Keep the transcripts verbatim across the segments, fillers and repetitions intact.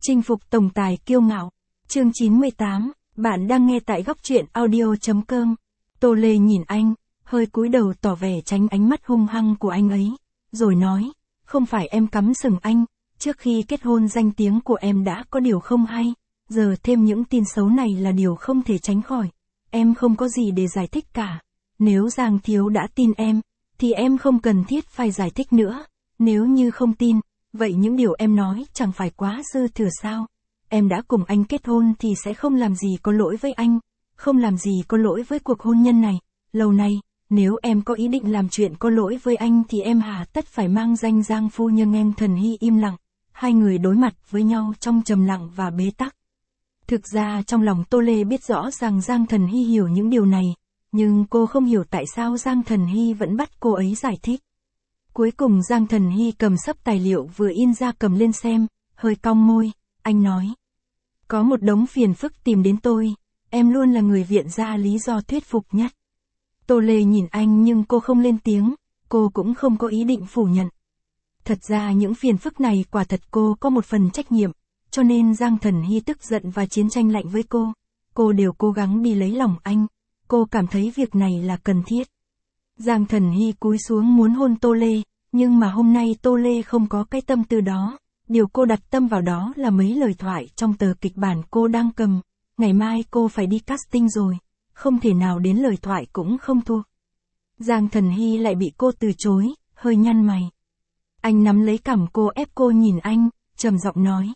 Chinh phục tổng tài kiêu ngạo. Chương chín mươi tám, bạn đang nghe tại góc truyện audio.com. Tô Lê nhìn anh, hơi cúi đầu tỏ vẻ tránh ánh mắt hung hăng của anh ấy, rồi nói, không phải em cắm sừng anh, trước khi kết hôn danh tiếng của em đã có điều không hay, giờ thêm những tin xấu này là điều không thể tránh khỏi. Em không có gì để giải thích cả. Nếu Giang Thiếu đã tin em, thì em không cần thiết phải giải thích nữa. Nếu như không tin, vậy những điều em nói chẳng phải quá dư thừa sao? Em đã cùng anh kết hôn thì sẽ không làm gì có lỗi với anh, không làm gì có lỗi với cuộc hôn nhân này. Lâu nay, nếu em có ý định làm chuyện có lỗi với anh thì em hà tất phải mang danh Giang phu nhân. Em Thần Hy im lặng, hai người đối mặt với nhau trong trầm lặng và bế tắc. Thực ra trong lòng Tô Lê biết rõ rằng Giang Thần Hy hiểu những điều này, nhưng cô không hiểu tại sao Giang Thần Hy vẫn bắt cô ấy giải thích. Cuối cùng Giang Thần Hy cầm sấp tài liệu vừa in ra cầm lên xem, hơi cong môi, anh nói. Có một đống phiền phức tìm đến tôi, em luôn là người viện ra lý do thuyết phục nhất. Tô Lê nhìn anh nhưng cô không lên tiếng, cô cũng không có ý định phủ nhận. Thật ra những phiền phức này quả thật cô có một phần trách nhiệm, cho nên Giang Thần Hy tức giận và chiến tranh lạnh với cô, cô đều cố gắng đi lấy lòng anh, cô cảm thấy việc này là cần thiết. Giang Thần Hy cúi xuống muốn hôn Tô Lê, nhưng mà hôm nay Tô Lê không có cái tâm tư đó, điều cô đặt tâm vào đó là mấy lời thoại trong tờ kịch bản cô đang cầm, ngày mai cô phải đi casting rồi, không thể nào đến lời thoại cũng không thua. Giang Thần Hy lại bị cô từ chối, hơi nhăn mày. Anh nắm lấy cằm cô ép cô nhìn anh, trầm giọng nói.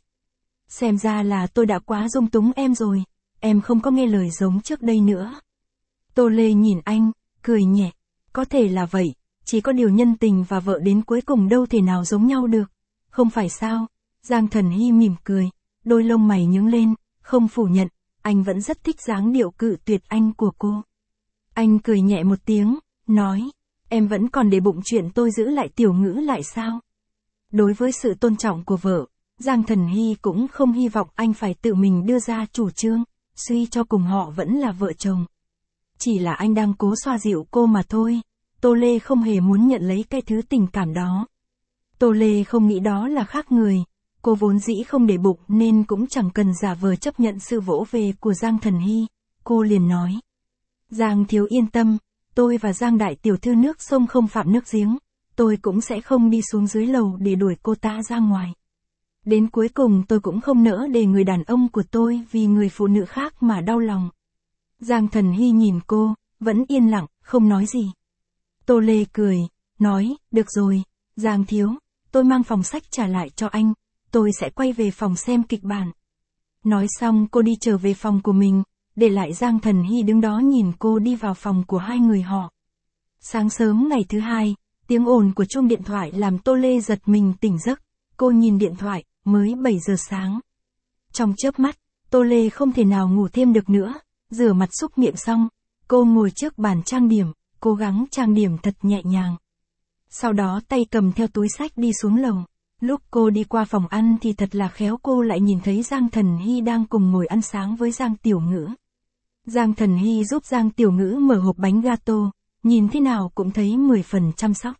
Xem ra là tôi đã quá dung túng em rồi, em không có nghe lời giống trước đây nữa. Tô Lê nhìn anh, cười nhẹ, có thể là vậy, chỉ có điều nhân tình và vợ đến cuối cùng đâu thể nào giống nhau được, không phải sao? Giang Thần Hy mỉm cười, đôi lông mày nhướng lên, không phủ nhận, anh vẫn rất thích dáng điệu cự tuyệt anh của cô. Anh cười nhẹ một tiếng, nói, em vẫn còn để bụng chuyện tôi giữ lại Tiểu Ngữ lại sao? Đối với sự tôn trọng của vợ, Giang Thần Hy cũng không hy vọng anh phải tự mình đưa ra chủ trương, suy cho cùng họ vẫn là vợ chồng. Chỉ là anh đang cố xoa dịu cô mà thôi, Tô Lê không hề muốn nhận lấy cái thứ tình cảm đó. Tô Lê không nghĩ đó là khác người, cô vốn dĩ không để bụng nên cũng chẳng cần giả vờ chấp nhận sự vỗ về của Giang Thần Hy, cô liền nói. Giang Thiếu yên tâm, tôi và Giang Đại Tiểu Thư nước sông không phạm nước giếng, tôi cũng sẽ không đi xuống dưới lầu để đuổi cô ta ra ngoài. Đến cuối cùng tôi cũng không nỡ để người đàn ông của tôi vì người phụ nữ khác mà đau lòng. Giang Thần Hy nhìn cô, vẫn yên lặng, không nói gì. Tô Lê cười, nói, được rồi, Giang Thiếu, tôi mang phòng sách trả lại cho anh, tôi sẽ quay về phòng xem kịch bản. Nói xong cô đi trở về phòng của mình, để lại Giang Thần Hy đứng đó nhìn cô đi vào phòng của hai người họ. Sáng sớm ngày thứ hai, tiếng ồn của chuông điện thoại làm Tô Lê giật mình tỉnh giấc, cô nhìn điện thoại, mới bảy giờ sáng. Trong chớp mắt, Tô Lê không thể nào ngủ thêm được nữa, rửa mặt súc miệng xong, cô ngồi trước bàn trang điểm, cố gắng trang điểm thật nhẹ nhàng. Sau đó tay cầm theo túi sách đi xuống lầu. Lúc cô đi qua phòng ăn thì thật là khéo cô lại nhìn thấy Giang Thần Hy đang cùng ngồi ăn sáng với Giang Tiểu Ngữ. Giang Thần Hy giúp Giang Tiểu Ngữ mở hộp bánh gato, nhìn thế nào cũng thấy mười phần chăm sóc.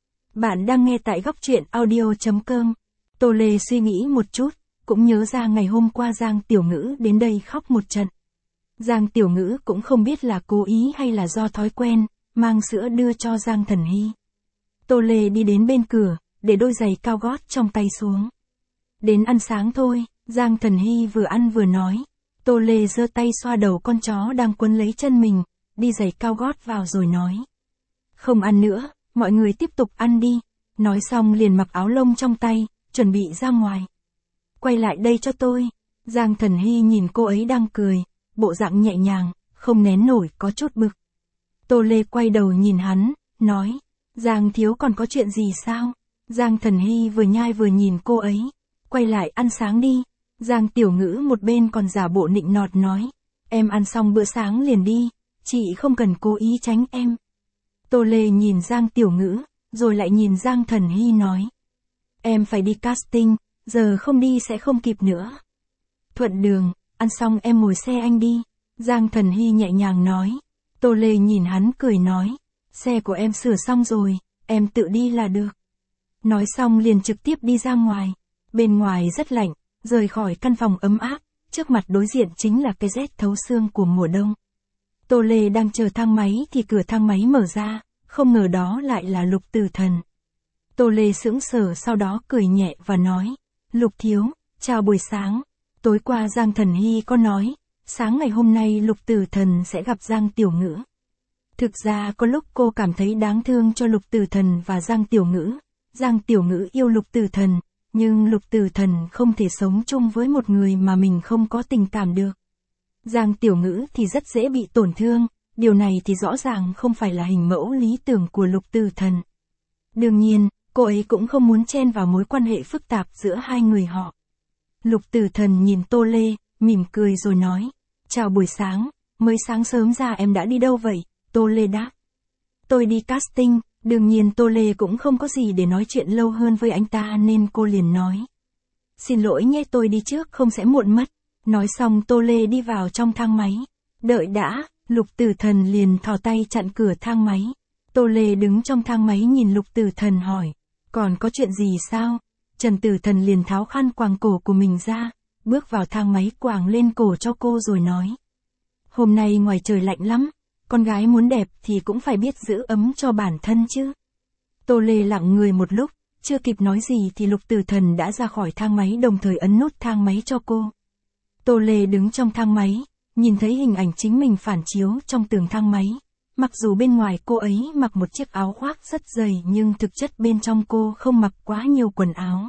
Bạn đang nghe tại góc truyện audio.com. Tô Lê suy nghĩ một chút, cũng nhớ ra ngày hôm qua Giang Tiểu Ngữ đến đây khóc một trận. Giang Tiểu Ngữ cũng không biết là cố ý hay là do thói quen, mang sữa đưa cho Giang Thần Hy. Tô Lê đi đến bên cửa, để đôi giày cao gót trong tay xuống. Đến ăn sáng thôi, Giang Thần Hy vừa ăn vừa nói. Tô Lê giơ tay xoa đầu con chó đang quấn lấy chân mình, đi giày cao gót vào rồi nói. Không ăn nữa, mọi người tiếp tục ăn đi. Nói xong liền mặc áo lông trong tay, chuẩn bị ra ngoài. Quay lại đây cho tôi. Giang Thần Hy nhìn cô ấy đang cười, bộ dạng nhẹ nhàng, không nén nổi có chút bực. Tô Lê quay đầu nhìn hắn, nói. Giang Thiếu còn có chuyện gì sao? Giang Thần Hy vừa nhai vừa nhìn cô ấy. Quay lại ăn sáng đi. Giang Tiểu Ngữ một bên còn giả bộ nịnh nọt nói. Em ăn xong bữa sáng liền đi, chị không cần cố ý tránh em. Tô Lê nhìn Giang Tiểu Ngữ, rồi lại nhìn Giang Thần Hy nói. Em phải đi casting, giờ không đi sẽ không kịp nữa. Thuận đường, ăn xong em ngồi xe anh đi. Giang Thần Hy nhẹ nhàng nói. Tô Lê nhìn hắn cười nói. Xe của em sửa xong rồi, em tự đi là được. Nói xong liền trực tiếp đi ra ngoài. Bên ngoài rất lạnh, rời khỏi căn phòng ấm áp, trước mặt đối diện chính là cái rét thấu xương của mùa đông. Tô Lê đang chờ thang máy thì cửa thang máy mở ra, không ngờ đó lại là Lục Tử Thần. Tô Lê sững sờ sau đó cười nhẹ và nói, Lục thiếu, chào buổi sáng. Tối qua Giang Thần Hy có nói, sáng ngày hôm nay Lục Tử Thần sẽ gặp Giang Tiểu Ngữ. Thực ra có lúc cô cảm thấy đáng thương cho Lục Tử Thần và Giang Tiểu Ngữ. Giang Tiểu Ngữ yêu Lục Tử Thần, nhưng Lục Tử Thần không thể sống chung với một người mà mình không có tình cảm được. Giang Tiểu Ngữ thì rất dễ bị tổn thương, điều này thì rõ ràng không phải là hình mẫu lý tưởng của Lục Tử Thần. Đương nhiên, cô ấy cũng không muốn chen vào mối quan hệ phức tạp giữa hai người họ. Lục Tử Thần nhìn Tô Lê, mỉm cười rồi nói, chào buổi sáng, mới sáng sớm ra em đã đi đâu vậy? Tô Lê đáp, tôi đi casting. Đương nhiên Tô Lê cũng không có gì để nói chuyện lâu hơn với anh ta nên cô liền nói, xin lỗi nhé, tôi đi trước không sẽ muộn mất. Nói xong Tô Lê đi vào trong thang máy. Đợi đã, Lục Tử Thần liền thò tay chặn cửa thang máy. Tô Lê đứng trong thang máy nhìn Lục Tử Thần hỏi, còn có chuyện gì sao? Trần Tử Thần liền tháo khăn quàng cổ của mình ra, bước vào thang máy quàng lên cổ cho cô rồi nói, hôm nay ngoài trời lạnh lắm, con gái muốn đẹp thì cũng phải biết giữ ấm cho bản thân chứ. Tô Lê lặng người một lúc, chưa kịp nói gì thì Lục Tử Thần đã ra khỏi thang máy đồng thời ấn nút thang máy cho cô. Tô Lê đứng trong thang máy, nhìn thấy hình ảnh chính mình phản chiếu trong tường thang máy. Mặc dù bên ngoài cô ấy mặc một chiếc áo khoác rất dày nhưng thực chất bên trong cô không mặc quá nhiều quần áo.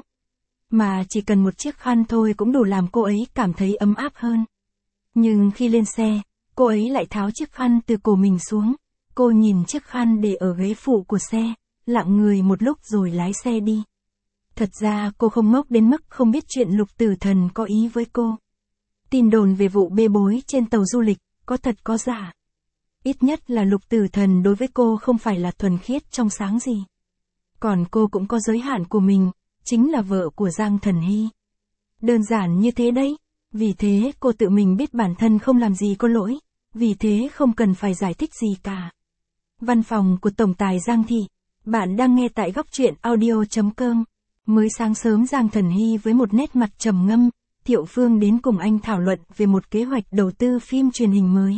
Mà chỉ cần một chiếc khăn thôi cũng đủ làm cô ấy cảm thấy ấm áp hơn. Nhưng khi lên xe, cô ấy lại tháo chiếc khăn từ cổ mình xuống. Cô nhìn chiếc khăn để ở ghế phụ của xe, lặng người một lúc rồi lái xe đi. Thật ra cô không ngốc đến mức không biết chuyện Lục Tử Thần có ý với cô. Tin đồn về vụ bê bối trên tàu du lịch, có thật có giả. Ít nhất là Lục Tử Thần đối với cô không phải là thuần khiết trong sáng gì. Còn cô cũng có giới hạn của mình, chính là vợ của Giang Thần Hy. Đơn giản như thế đấy, vì thế cô tự mình biết bản thân không làm gì có lỗi, vì thế không cần phải giải thích gì cả. Văn phòng của Tổng tài Giang Thị, bạn đang nghe tại góc truyện audio chấm com. Mới sáng sớm Giang Thần Hy với một nét mặt trầm ngâm, Thiệu Phương đến cùng anh thảo luận về một kế hoạch đầu tư phim truyền hình mới.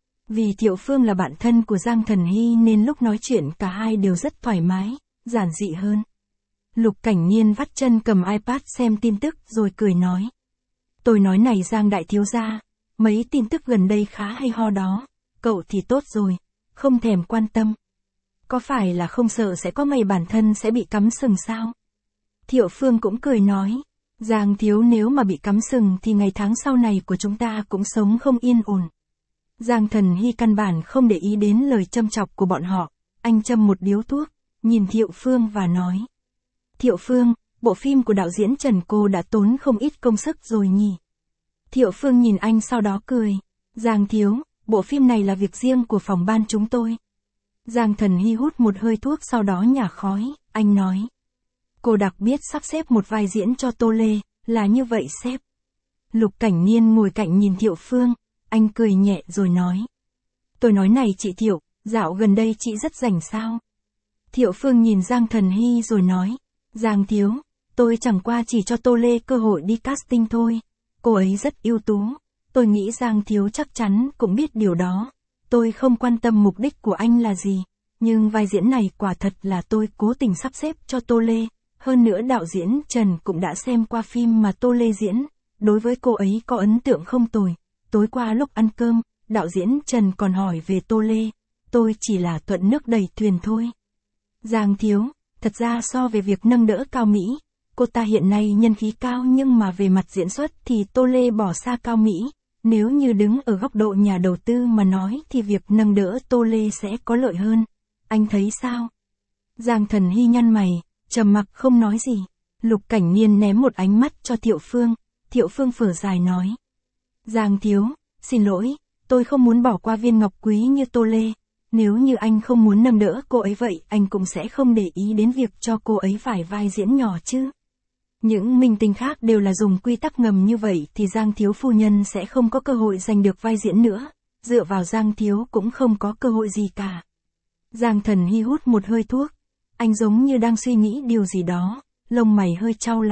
Vì Thiệu Phương là bạn thân của Giang Thần Hy nên lúc nói chuyện cả hai đều rất thoải mái, giản dị hơn. Lục Cảnh Niên vắt chân cầm iPad xem tin tức rồi cười nói. Tôi nói này Giang đại thiếu gia, mấy tin tức gần đây khá hay ho đó, cậu thì tốt rồi, không thèm quan tâm. Có phải là không sợ sẽ có ngày bản thân sẽ bị cắm sừng sao? Thiệu Phương cũng cười nói, Giang thiếu nếu mà bị cắm sừng thì ngày tháng sau này của chúng ta cũng sống không yên ổn. Giang Thần Hy căn bản không để ý đến lời châm chọc của bọn họ, anh châm một điếu thuốc, nhìn Thiệu Phương và nói. Thiệu Phương, bộ phim của đạo diễn Trần cô đã tốn không ít công sức rồi nhỉ? Thiệu Phương nhìn anh sau đó cười, Giang thiếu, bộ phim này là việc riêng của phòng ban chúng tôi. Giang Thần Hy hút một hơi thuốc sau đó nhả khói, anh nói. Cô đặc biệt sắp xếp một vai diễn cho Tô Lê, là như vậy sếp. Lục Cảnh Niên ngồi cạnh nhìn Thiệu Phương, anh cười nhẹ rồi nói. Tôi nói này chị Thiệu, dạo gần đây chị rất rảnh sao? Thiệu Phương nhìn Giang Thần Hy rồi nói. Giang thiếu, tôi chẳng qua chỉ cho Tô Lê cơ hội đi casting thôi. Cô ấy rất ưu tú, tôi nghĩ Giang thiếu chắc chắn cũng biết điều đó. Tôi không quan tâm mục đích của anh là gì, nhưng vai diễn này quả thật là tôi cố tình sắp xếp cho Tô Lê. Hơn nữa đạo diễn Trần cũng đã xem qua phim mà Tô Lê diễn, đối với cô ấy có ấn tượng không tồi. Tối qua lúc ăn cơm, đạo diễn Trần còn hỏi về Tô Lê, tôi chỉ là thuận nước đẩy thuyền thôi. Giang thiếu, thật ra so về việc nâng đỡ Cao Mỹ, cô ta hiện nay nhân khí cao nhưng mà về mặt diễn xuất thì Tô Lê bỏ xa Cao Mỹ. Nếu như đứng ở góc độ nhà đầu tư mà nói thì việc nâng đỡ Tô Lê sẽ có lợi hơn. Anh thấy sao? Giang Thần Hy nhăn mày, trầm mặc không nói gì. Lục Cảnh Niên ném một ánh mắt cho Thiệu Phương. Thiệu Phương phở dài nói. Giang thiếu, xin lỗi, tôi không muốn bỏ qua viên ngọc quý như Tô Lê. Nếu như anh không muốn nâng đỡ cô ấy vậy anh cũng sẽ không để ý đến việc cho cô ấy vài vai diễn nhỏ chứ. Những minh tinh khác đều là dùng quy tắc ngầm như vậy thì Giang thiếu phu nhân sẽ không có cơ hội giành được vai diễn nữa. Dựa vào Giang thiếu cũng không có cơ hội gì cả. Giang Thần Hy hút một hơi thuốc. Anh giống như đang suy nghĩ điều gì đó, lông mày hơi chau lại,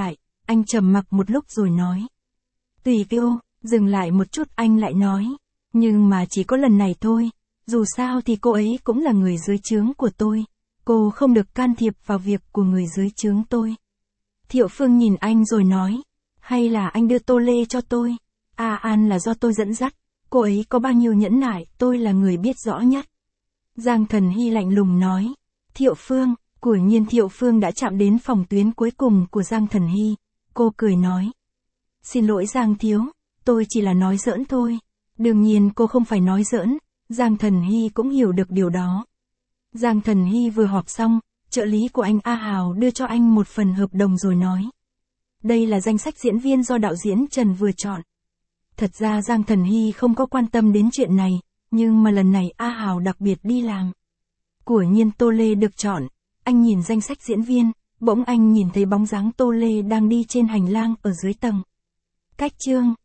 Anh trầm mặc một lúc rồi nói. Tùy cô, dừng lại một chút anh lại nói. Nhưng mà chỉ có lần này thôi, dù sao thì cô ấy cũng là người dưới trướng của tôi. Cô không được can thiệp vào việc của người dưới trướng tôi. Thiệu Phương nhìn anh rồi nói. Hay là anh đưa Tô Lê cho tôi? A An là do tôi dẫn dắt. Cô ấy có bao nhiêu nhẫn nại, tôi là người biết rõ nhất. Giang Thần Hy lạnh lùng nói. Thiệu Phương, quả nhiên Thiệu Phương đã chạm đến phòng tuyến cuối cùng của Giang Thần Hy. Cô cười nói. Xin lỗi Giang Thiếu, tôi chỉ là nói giỡn thôi. Đương nhiên cô không phải nói giỡn, Giang Thần Hy cũng hiểu được điều đó. Giang Thần Hy vừa họp xong, trợ lý của anh A Hào đưa cho anh một phần hợp đồng rồi nói. Đây là danh sách diễn viên do đạo diễn Trần vừa chọn. Thật ra Giang Thần Hy không có quan tâm đến chuyện này, nhưng mà lần này A Hào đặc biệt đi làm. Quả nhiên Tô Lê được chọn, anh nhìn danh sách diễn viên, bỗng anh nhìn thấy bóng dáng Tô Lê đang đi trên hành lang ở dưới tầng. Cách chương